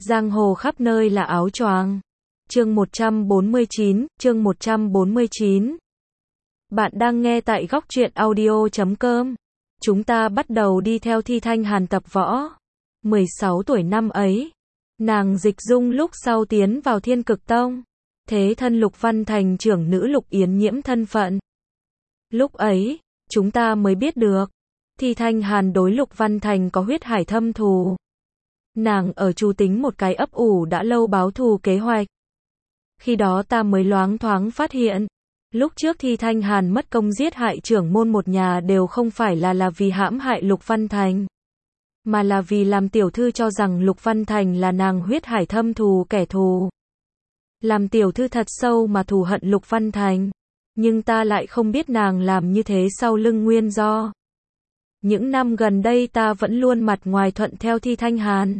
Giang hồ khắp nơi là áo choàng. Chương 149. Bạn đang nghe tại góc truyện audio.com. Chúng ta bắt đầu đi theo Thi Thanh Hàn tập võ. 16 tuổi năm ấy, nàng dịch dung lúc sau tiến vào Thiên Cực Tông. Thế thân Lục Văn Thành trưởng nữ Lục Yến Nhiễm thân phận. Lúc ấy, chúng ta mới biết được, Thi Thanh Hàn đối Lục Văn Thành có huyết hải thâm thù. Nàng ở Chu tính một cái ấp ủ đã lâu báo thù kế hoạch. Khi đó ta mới loáng thoáng phát hiện, lúc trước Thi Thanh Hàn mất công giết hại trưởng môn một nhà đều không phải là vì hãm hại Lục Văn Thành, mà là vì làm tiểu thư cho rằng Lục Văn Thành là nàng huyết hải thâm thù kẻ thù. Làm tiểu thư thật sâu mà thù hận Lục Văn Thành, nhưng ta lại không biết nàng làm như thế sau lưng nguyên do. Những năm gần đây ta vẫn luôn mặt ngoài thuận theo Thi Thanh Hàn,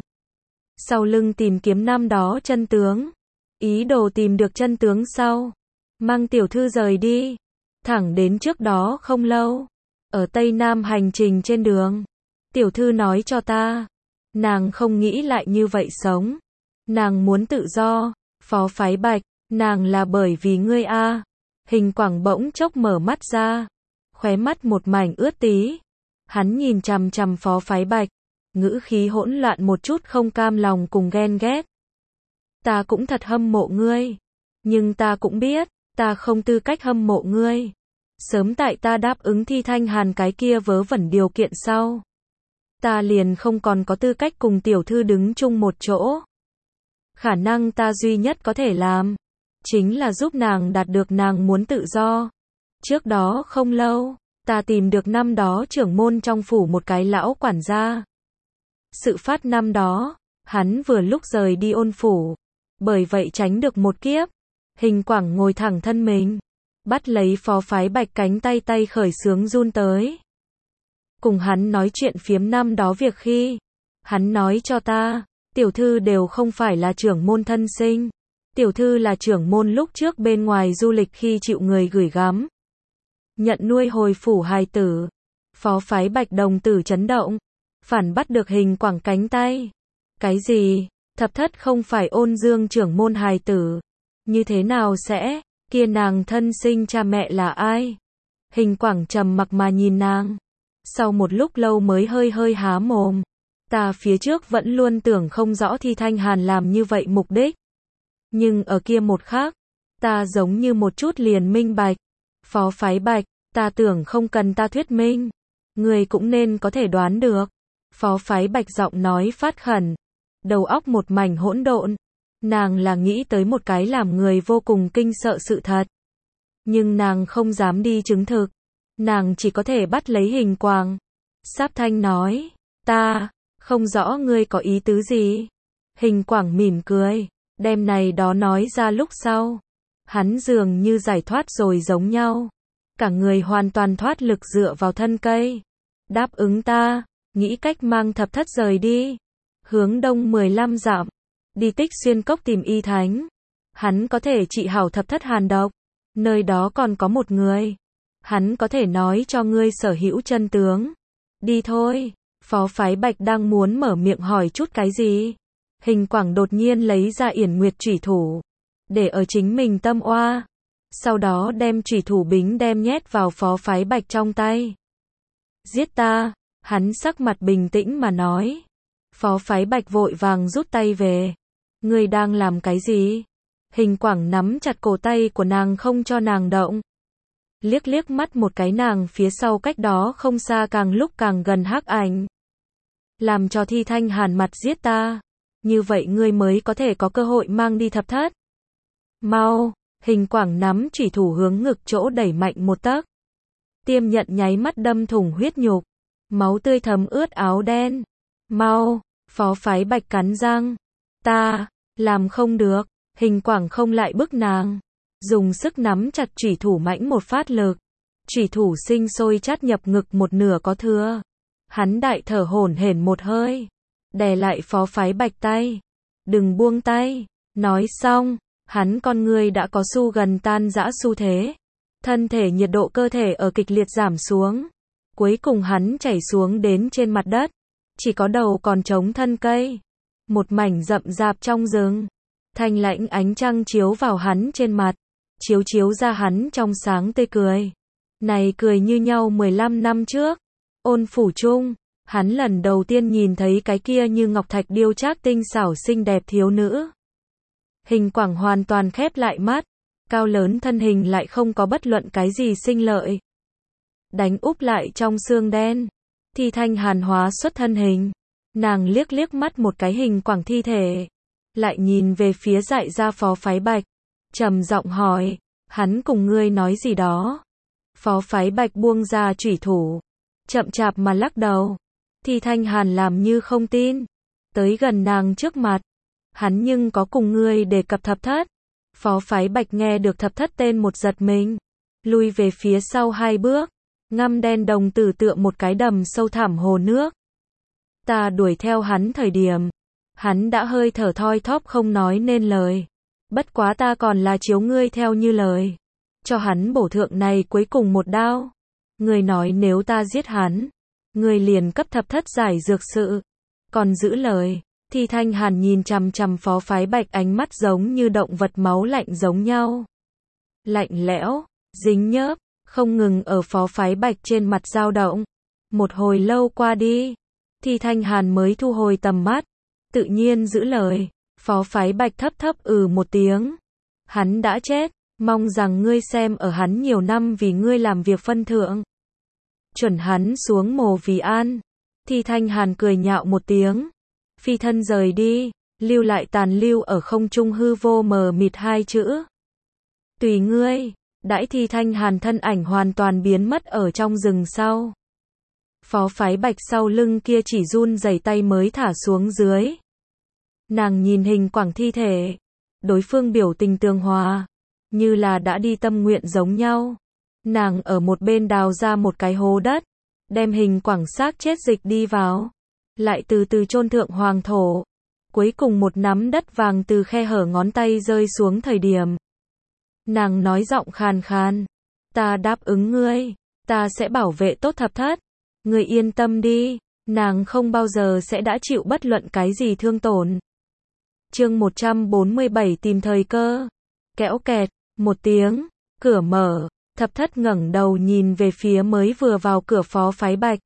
sau lưng tìm kiếm năm đó chân tướng. Ý đồ tìm được chân tướng sau, mang tiểu thư rời đi. Thẳng đến trước đó không lâu, ở Tây Nam hành trình trên đường, tiểu thư nói cho ta, nàng không nghĩ lại như vậy sống. Nàng muốn tự do. Phó Phái Bạch, nàng là bởi vì ngươi a. Hình Quảng bỗng chốc mở mắt ra, khóe mắt một mảnh ướt tí. Hắn nhìn chằm chằm Phó Phái Bạch, ngữ khí hỗn loạn một chút không cam lòng cùng ghen ghét. Ta cũng thật hâm mộ ngươi, nhưng ta cũng biết, ta không tư cách hâm mộ ngươi. Sớm tại ta đáp ứng Thi Thanh Hàn cái kia vớ vẩn điều kiện sau, ta liền không còn có tư cách cùng tiểu thư đứng chung một chỗ. Khả năng ta duy nhất có thể làm, chính là giúp nàng đạt được nàng muốn tự do. Trước đó không lâu, ta tìm được năm đó trưởng môn trong phủ một cái lão quản gia. Sự phát năm đó, hắn vừa lúc rời đi Ôn phủ, bởi vậy tránh được một kiếp. Hình Quảng ngồi thẳng thân mình, bắt lấy Phó Phái Bạch cánh tay, tay khởi xướng run tới. Cùng hắn nói chuyện phiếm năm đó việc khi, hắn nói cho ta, tiểu thư đều không phải là trưởng môn thân sinh. Tiểu thư là trưởng môn lúc trước bên ngoài du lịch khi chịu người gửi gắm, nhận nuôi hồi phủ hài tử. Phó Phái Bạch đồng tử chấn động, phản bắt được Hình Quảng cánh tay. Cái gì? Thập thất không phải Ôn Dương trưởng môn hài tử? Như thế nào sẽ? Kia nàng thân sinh cha mẹ là ai? Hình Quảng trầm mặc mà nhìn nàng, sau một lúc lâu mới hơi há mồm. Ta phía trước vẫn luôn tưởng không rõ Thi Thanh Hàn làm như vậy mục đích, nhưng ở kia một khắc, ta giống như một chút liền minh bạch. Phó Phái Bạch, ta tưởng không cần ta thuyết minh, người cũng nên có thể đoán được. Phó Phái Bạch giọng nói phát khẩn, đầu óc một mảnh hỗn độn. Nàng là nghĩ tới một cái làm người vô cùng kinh sợ sự thật, nhưng nàng không dám đi chứng thực. Nàng chỉ có thể bắt lấy Hình Quảng, sáp thanh nói, ta không rõ ngươi có ý tứ gì. Hình Quảng mỉm cười, đem này đó nói ra lúc sau, hắn dường như giải thoát rồi giống nhau, cả người hoàn toàn thoát lực dựa vào thân cây. Đáp ứng ta, nghĩ cách mang thập thất rời đi, hướng đông 15 dặm, đi Tích Xuyên Cốc tìm y thánh. Hắn có thể trị hảo thập thất hàn độc, nơi đó còn có một người, hắn có thể nói cho ngươi sở hữu chân tướng. Đi thôi. Phó Phái Bạch đang muốn mở miệng hỏi chút cái gì, Hình Quảng đột nhiên lấy ra Yển Nguyệt chủy thủ, để ở chính mình tâm oa, sau đó đem chủy thủ bính đem nhét vào Phó Phái Bạch trong tay. Giết ta. Hắn sắc mặt bình tĩnh mà nói. Phó Phái Bạch vội vàng rút tay về. Ngươi đang làm cái gì? Hình Quảng nắm chặt cổ tay của nàng không cho nàng động, liếc mắt một cái nàng phía sau cách đó không xa càng lúc càng gần hắc ảnh. Làm cho Thi Thanh Hàn mặt giết ta, như vậy ngươi mới có thể có cơ hội mang đi thập thất. Mau. Hình Quảng nắm chủy thủ hướng ngực chỗ đẩy mạnh một tấc, tiêm nhận nháy mắt đâm thủng huyết nhục, máu tươi thấm ướt áo đen. Mau. Phó Phái Bạch cắn răng, ta làm không được. Hình Quảng không lại bức nàng, dùng sức nắm chặt chủy thủ mãnh một phát lực, chủy thủ sinh sôi chát nhập ngực một nửa có thừa. Hắn đại thở hổn hển một hơi, đè lại Phó Phái Bạch tay, đừng buông tay. Nói xong, hắn con người đã có xu gần tan rã xu thế, thân thể nhiệt độ cơ thể ở kịch liệt giảm xuống, cuối cùng hắn chảy xuống đến trên mặt đất, chỉ có đầu còn chống thân cây. một mảnh rậm rạp trong rừng. Thanh lãnh ánh trăng chiếu vào hắn trên mặt, chiếu ra hắn trong sáng tươi cười. Này cười như nhau 15 năm trước. Ôn phủ chung, hắn lần đầu tiên nhìn thấy cái kia như ngọc thạch điêu trác tinh xảo xinh đẹp thiếu nữ. Hình quảng hoàn toàn khép lại mắt, cao lớn thân hình lại không có bất luận cái gì sinh lợi. Đánh úp lại trong xương đen, Thi Thanh Hàn hóa xuất thân hình. Nàng liếc mắt một cái hình quảng thi thể, lại nhìn về phía Dại Gia Phó Phái Bạch, trầm giọng hỏi, hắn cùng ngươi nói gì đó? Phó Phái Bạch buông ra chủy thủ, chậm chạp mà lắc đầu. Thi Thanh Hàn làm như không tin, tới gần nàng trước mặt, hắn nhưng có cùng ngươi đề cập thập thất. Phó Phái Bạch nghe được thập thất tên một giật mình, lui về phía sau 2 bước, ngăm đen đồng tử tựa một cái đầm sâu thẳm hồ nước. Ta đuổi theo hắn thời điểm, hắn đã hơi thở thoi thóp không nói nên lời. Bất quá ta còn là chiếu ngươi theo như lời, cho hắn bổ thượng này cuối cùng một đao. Ngươi nói nếu ta giết hắn, ngươi liền cấp thập thất giải dược sự. Còn giữ lời. Thi Thanh Hàn nhìn chằm chằm Phó Phái Bạch, ánh mắt giống như động vật máu lạnh giống nhau. Lạnh lẽo, dính nhớp, không ngừng ở Phó Phái Bạch trên mặt dao động. Một hồi lâu qua đi, Thi Thanh Hàn mới thu hồi tầm mắt, tự nhiên giữ lời. Phó Phái Bạch thấp một tiếng. Hắn đã chết, mong rằng ngươi xem ở hắn nhiều năm vì ngươi làm việc phân thượng. Chuẩn hắn xuống mồ vì an. Thi Thanh Hàn cười nhạo một tiếng, phi thân rời đi, lưu lại tàn lưu ở không trung hư vô mờ mịt 2 chữ. Tùy ngươi. Đãi Thi Thanh Hàn thân ảnh hoàn toàn biến mất ở trong rừng sau. Phó Phái Bạch sau lưng kia chỉ run rẩy tay mới thả xuống dưới. Nàng nhìn hình quảng thi thể, đối phương biểu tình tường hòa, như là đã đi tâm nguyện giống nhau. Nàng ở một bên đào ra một cái hố đất, đem hình quảng xác chết dịch đi vào, lại từ từ chôn thượng hoàng thổ. Cuối cùng một nắm đất vàng từ khe hở ngón tay rơi xuống thời điểm, nàng nói giọng khàn khàn, ta đáp ứng ngươi, ta sẽ bảo vệ tốt thập thất. Ngươi yên tâm đi, nàng không bao giờ sẽ đã chịu bất luận cái gì thương tổn. Chương 147 tìm thời cơ. Kéo kẹt, một tiếng, cửa mở, thập thất ngẩng đầu nhìn về phía mới vừa vào cửa Phó Phái Bạch.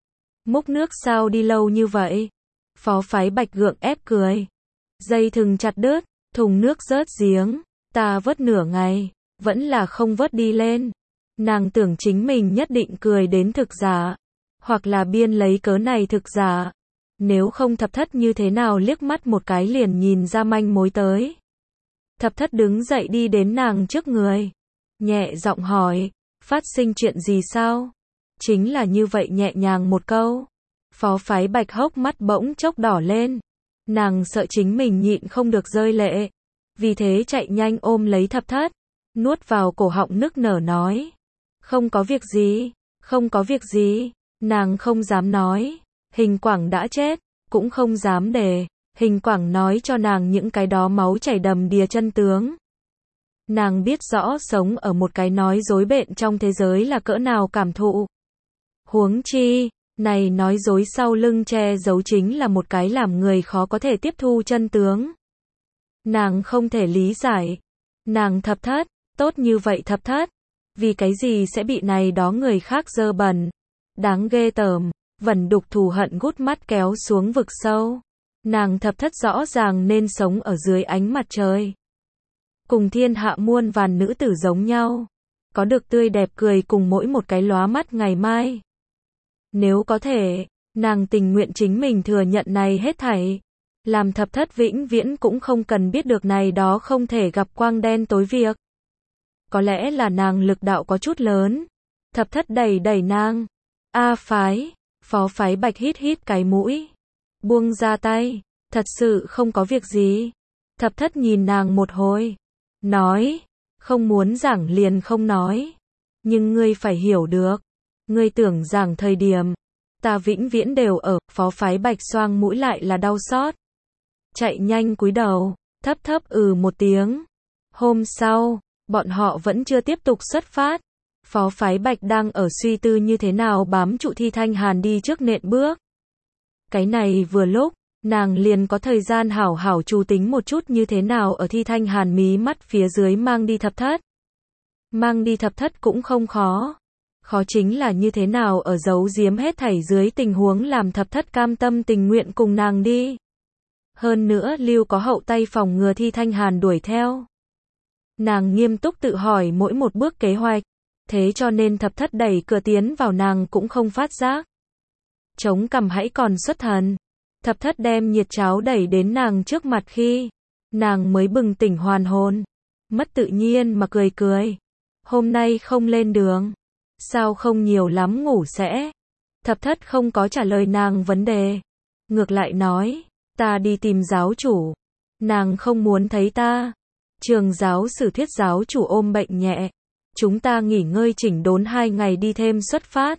Múc nước sao đi lâu như vậy? Phó Phái Bạch gượng ép cười. Dây thừng chặt đứt, thùng nước rớt giếng, ta vớt nửa ngày, vẫn là không vớt đi lên. Nàng tưởng chính mình nhất định cười đến thực giả, hoặc là biên lấy cớ này thực giả. Nếu không thập thất như thế nào liếc mắt một cái liền nhìn ra manh mối tới. Thập thất đứng dậy đi đến nàng trước người, nhẹ giọng hỏi, phát sinh chuyện gì sao? Chính là như vậy nhẹ nhàng một câu. Phó Phái Bạch hốc mắt bỗng chốc đỏ lên. Nàng sợ chính mình nhịn không được rơi lệ, vì thế chạy nhanh ôm lấy thập thất, nuốt vào cổ họng nức nở nói. Không có việc gì, không có việc gì. Nàng không dám nói, hình quảng đã chết, cũng không dám để hình quảng nói cho nàng những cái đó máu chảy đầm đìa chân tướng. Nàng biết rõ sống ở một cái nói dối bện trong thế giới là cỡ nào cảm thụ. Huống chi, này nói dối sau lưng che giấu chính là một cái làm người khó có thể tiếp thu chân tướng. Nàng không thể lý giải. Nàng thập thất, tốt như vậy thập thất, vì cái gì sẽ bị này đó người khác dơ bẩn, đáng ghê tởm, vẩn đục thù hận gút mắt kéo xuống vực sâu. Nàng thập thất rõ ràng nên sống ở dưới ánh mặt trời, cùng thiên hạ muôn vàn nữ tử giống nhau, có được tươi đẹp cười cùng mỗi một cái lóa mắt ngày mai. Nếu có thể, nàng tình nguyện chính mình thừa nhận này hết thảy, làm thập thất vĩnh viễn cũng không cần biết được này đó không thể gặp quang đen tối việc. Có lẽ là nàng lực đạo có chút lớn, thập thất đẩy nàng. A Phái, Phó Phái Bạch hít cái mũi, buông ra tay, thật sự không có việc gì. Thập thất nhìn nàng một hồi, nói, không muốn giảng liền không nói, nhưng ngươi phải hiểu được, ngươi tưởng giảng thời điểm, ta vĩnh viễn đều ở. Phó Phái Bạch xoang mũi lại là đau xót, chạy nhanh cúi đầu, thấp một tiếng. Hôm sau, bọn họ vẫn chưa tiếp tục xuất phát. Phó Phái Bạch đang ở suy tư như thế nào bám trụ Thi Thanh Hàn đi trước nện bước. Cái này vừa lúc, nàng liền có thời gian hảo hảo chú tính một chút như thế nào ở Thi Thanh Hàn mí mắt phía dưới mang đi thập thất. Mang đi thập thất cũng không khó. Khó chính là như thế nào ở giấu giếm hết thảy dưới tình huống làm thập thất cam tâm tình nguyện cùng nàng đi. Hơn nữa lưu có hậu tay phòng ngừa Thi Thanh Hàn đuổi theo. Nàng nghiêm túc tự hỏi mỗi một bước kế hoạch, thế cho nên thập thất đẩy cửa tiến vào nàng cũng không phát giác. Chống cằm hãy còn xuất thần. Thập thất đem nhiệt cháo đẩy đến nàng trước mặt khi nàng mới bừng tỉnh hoàn hồn, mất tự nhiên mà cười cười. Hôm nay không lên đường, sao không nhiều lắm ngủ sẽ? Thập thất không có trả lời nàng vấn đề, ngược lại nói, ta đi tìm giáo chủ. Nàng không muốn thấy ta. Trường giáo sử Thiết giáo chủ ôm bệnh nhẹ, chúng ta nghỉ ngơi chỉnh đốn 2 ngày đi thêm xuất phát.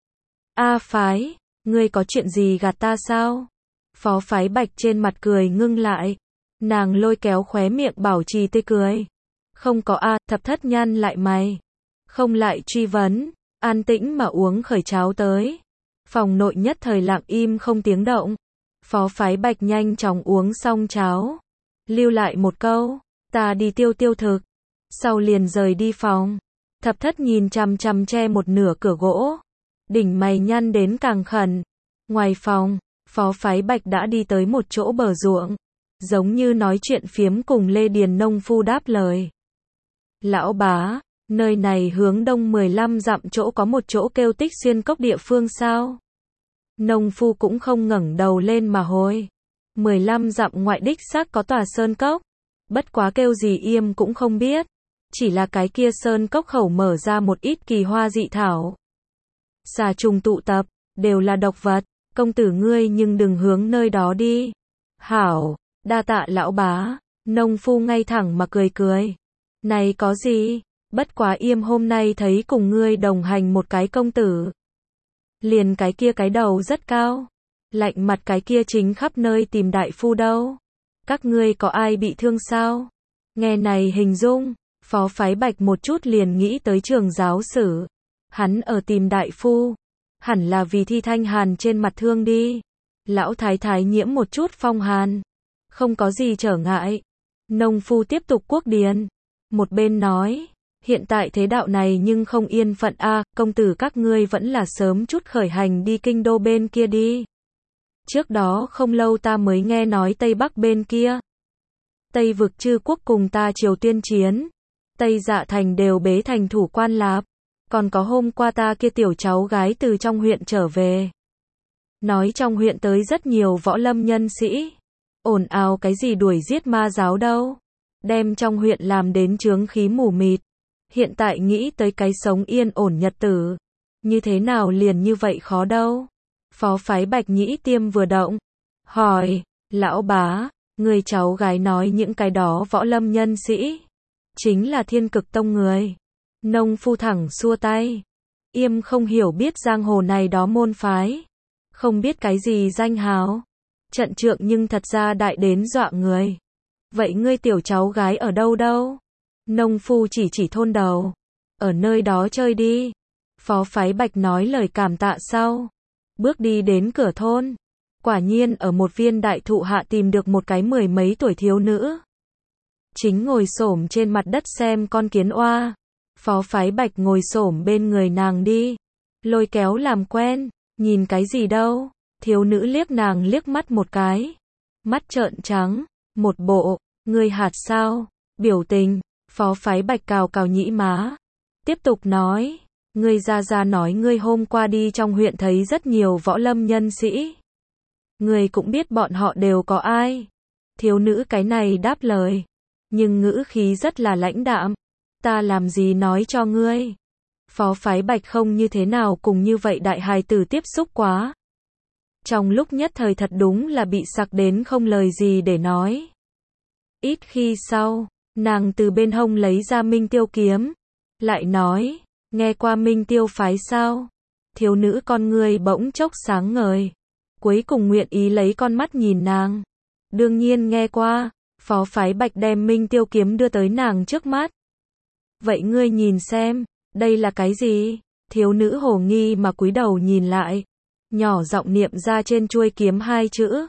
A Phái, ngươi có chuyện gì gạt ta sao? Phó Phái Bạch trên mặt cười ngưng lại, nàng lôi kéo khóe miệng bảo trì tươi cười. Không có a. Thập thất nhăn lại mày, không lại truy vấn, an tĩnh mà uống khởi cháo tới. Phòng nội nhất thời lặng im không tiếng động. Phó Phái Bạch nhanh chóng uống xong cháo, lưu lại một câu, ta đi tiêu thực, sau liền rời đi phòng. Thập thất nhìn chằm chằm che một nửa cửa gỗ, đỉnh mày nhăn đến càng khẩn. Ngoài phòng, Phó Phái Bạch đã đi tới một chỗ bờ ruộng, giống như nói chuyện phiếm cùng Lê Điền nông phu đáp lời. Lão bá, nơi này hướng đông 15 dặm chỗ có một chỗ kêu Tích Xuyên Cốc địa phương sao? Nông phu cũng không ngẩng đầu lên mà hồi. 15 dặm ngoại đích xác có tòa sơn cốc, bất quá kêu gì Yêm cũng không biết. Chỉ là cái kia sơn cốc khẩu mở ra một ít kỳ hoa dị thảo. Xà trùng tụ tập, đều là độc vật, công tử ngươi nhưng đừng hướng nơi đó đi. Hảo, đa tạ lão bá. Nông phu ngay thẳng mà cười cười. Này có gì, bất quá Yêm hôm nay thấy cùng ngươi đồng hành một cái công tử. Liền cái kia cái đầu rất cao, lạnh mặt cái kia chính khắp nơi tìm đại phu đâu. Các ngươi có ai bị thương sao? Nghe này hình dung, Phó Phái Bạch một chút liền nghĩ tới trường giáo sử. Hắn ở tìm đại phu, hẳn là vì Thi Thanh Hàn trên mặt thương đi. Lão thái thái nhiễm một chút phong hàn, không có gì trở ngại. Nông phu tiếp tục cuốc điền, một bên nói, hiện tại thế đạo này nhưng không yên phận a, công tử các ngươi vẫn là sớm chút khởi hành đi kinh đô bên kia đi. Trước đó không lâu ta mới nghe nói Tây Bắc bên kia, Tây vực chư quốc cùng ta triều tuyên chiến, Tây Dạ thành đều bế thành thủ quan lạp, còn có hôm qua ta kia tiểu cháu gái từ trong huyện trở về. Nói trong huyện tới rất nhiều võ lâm nhân sĩ, ồn ào cái gì đuổi giết ma giáo đâu, đem trong huyện làm đến chướng khí mù mịt. Hiện tại nghĩ tới cái sống yên ổn nhật tử, như thế nào liền như vậy khó đâu. Phó Phái Bạch nhĩ tiêm vừa động, hỏi, lão bá, người cháu gái nói những cái đó võ lâm nhân sĩ, chính là Thiên Cực Tông người. Nông phu thẳng xua tay, Yêm không hiểu biết giang hồ này đó môn phái, không biết cái gì danh hào, trận trượng nhưng thật ra đại đến dọa người. Vậy ngươi tiểu cháu gái ở đâu đâu? Nông phu chỉ thôn đầu, ở nơi đó chơi đi. Phó Phái Bạch nói lời cảm tạ sau, bước đi đến cửa thôn, quả nhiên ở một viên đại thụ hạ tìm được một cái 10 mấy tuổi thiếu nữ, chính ngồi xổm trên mặt đất xem con kiến oa. Phó Phái Bạch ngồi xổm bên người nàng đi, lôi kéo làm quen, nhìn cái gì đâu? Thiếu nữ liếc nàng liếc mắt một cái, mắt trợn trắng, một bộ, ngươi hạt sao, biểu tình. Phó Phái Bạch cào cào nhĩ má, tiếp tục nói, ngươi ra nói ngươi hôm qua đi trong huyện thấy rất nhiều võ lâm nhân sĩ. Ngươi cũng biết bọn họ đều có ai. Thiếu nữ cái này đáp lời, nhưng ngữ khí rất là lãnh đạm. Ta làm gì nói cho ngươi. Phó Phái Bạch không như thế nào cùng như vậy đại hài tử tiếp xúc quá. Trong lúc nhất thời thật đúng là bị sặc đến không lời gì để nói. Ít khi sau, nàng từ bên hông lấy ra Minh Tiêu kiếm, lại nói, nghe qua Minh Tiêu phái sao? Thiếu nữ con ngươi bỗng chốc sáng ngời, cuối cùng nguyện ý lấy con mắt nhìn nàng. Đương nhiên nghe qua. Phó Phái Bạch đem Minh Tiêu kiếm đưa tới nàng trước mắt. Vậy ngươi nhìn xem, đây là cái gì? Thiếu nữ hồ nghi mà cúi đầu nhìn lại, nhỏ giọng niệm ra trên chuôi kiếm 2 chữ.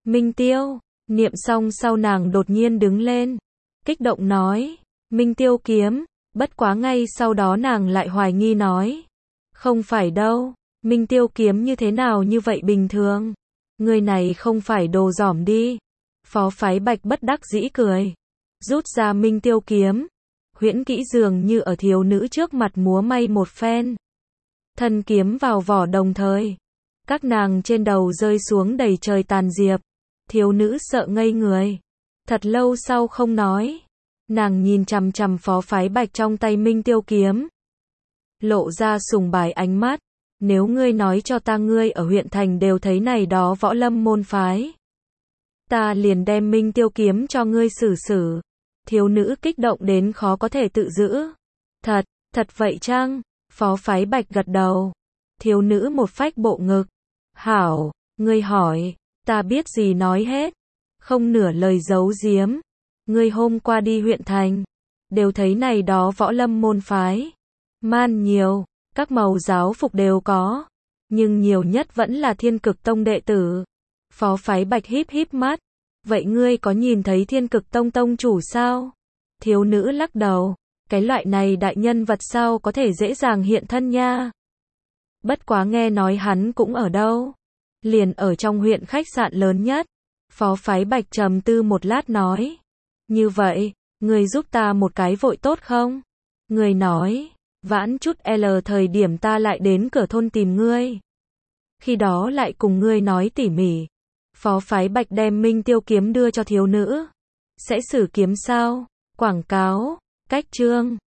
Minh Tiêu. Niệm xong sau nàng đột nhiên đứng lên, kích động nói, Minh Tiêu kiếm, bất quá ngay sau đó nàng lại hoài nghi nói, không phải đâu, Minh Tiêu kiếm như thế nào như vậy bình thường, người này không phải đồ giỏm đi. Phó Phái Bạch bất đắc dĩ cười, rút ra Minh Tiêu kiếm, huyễn kỹ dường như ở thiếu nữ trước mặt múa may một phen. Thân kiếm vào vỏ đồng thời, các nàng trên đầu rơi xuống đầy trời tàn diệp. Thiếu nữ sợ ngây người, thật lâu sau không nói, nàng nhìn chằm chằm Phó Phái Bạch trong tay Minh Tiêu kiếm, lộ ra sùng bái ánh mắt, nếu ngươi nói cho ta ngươi ở huyện thành đều thấy này đó võ lâm môn phái, ta liền đem Minh Tiêu kiếm cho ngươi xử xử. Thiếu nữ kích động đến khó có thể tự giữ. Thật, thật vậy chăng? Phó Phái Bạch gật đầu. Thiếu nữ một phách bộ ngực. Hảo, ngươi hỏi, ta biết gì nói hết. Không nửa lời giấu giếm. Ngươi hôm qua đi huyện thành, đều thấy này đó võ lâm môn phái. Man nhiều, các màu giáo phục đều có. Nhưng nhiều nhất vẫn là Thiên Cực Tông đệ tử. Phó Phái Bạch híp híp mắt. Vậy ngươi có nhìn thấy Thiên Cực Tông tông chủ sao? Thiếu nữ lắc đầu. Cái loại này đại nhân vật sao có thể dễ dàng hiện thân nha. Bất quá nghe nói hắn cũng ở đâu. Liền ở trong huyện khách sạn lớn nhất. Phó Phái Bạch trầm tư một lát nói. Như vậy, ngươi giúp ta một cái vội tốt không? Ngươi nói, vãn chút L thời điểm ta lại đến cửa thôn tìm ngươi. Khi đó lại cùng ngươi nói tỉ mỉ. Phó Phái Bạch đem Minh Tiêu kiếm đưa cho thiếu nữ. Sẽ xử kiếm sao? Quảng cáo, cách chương.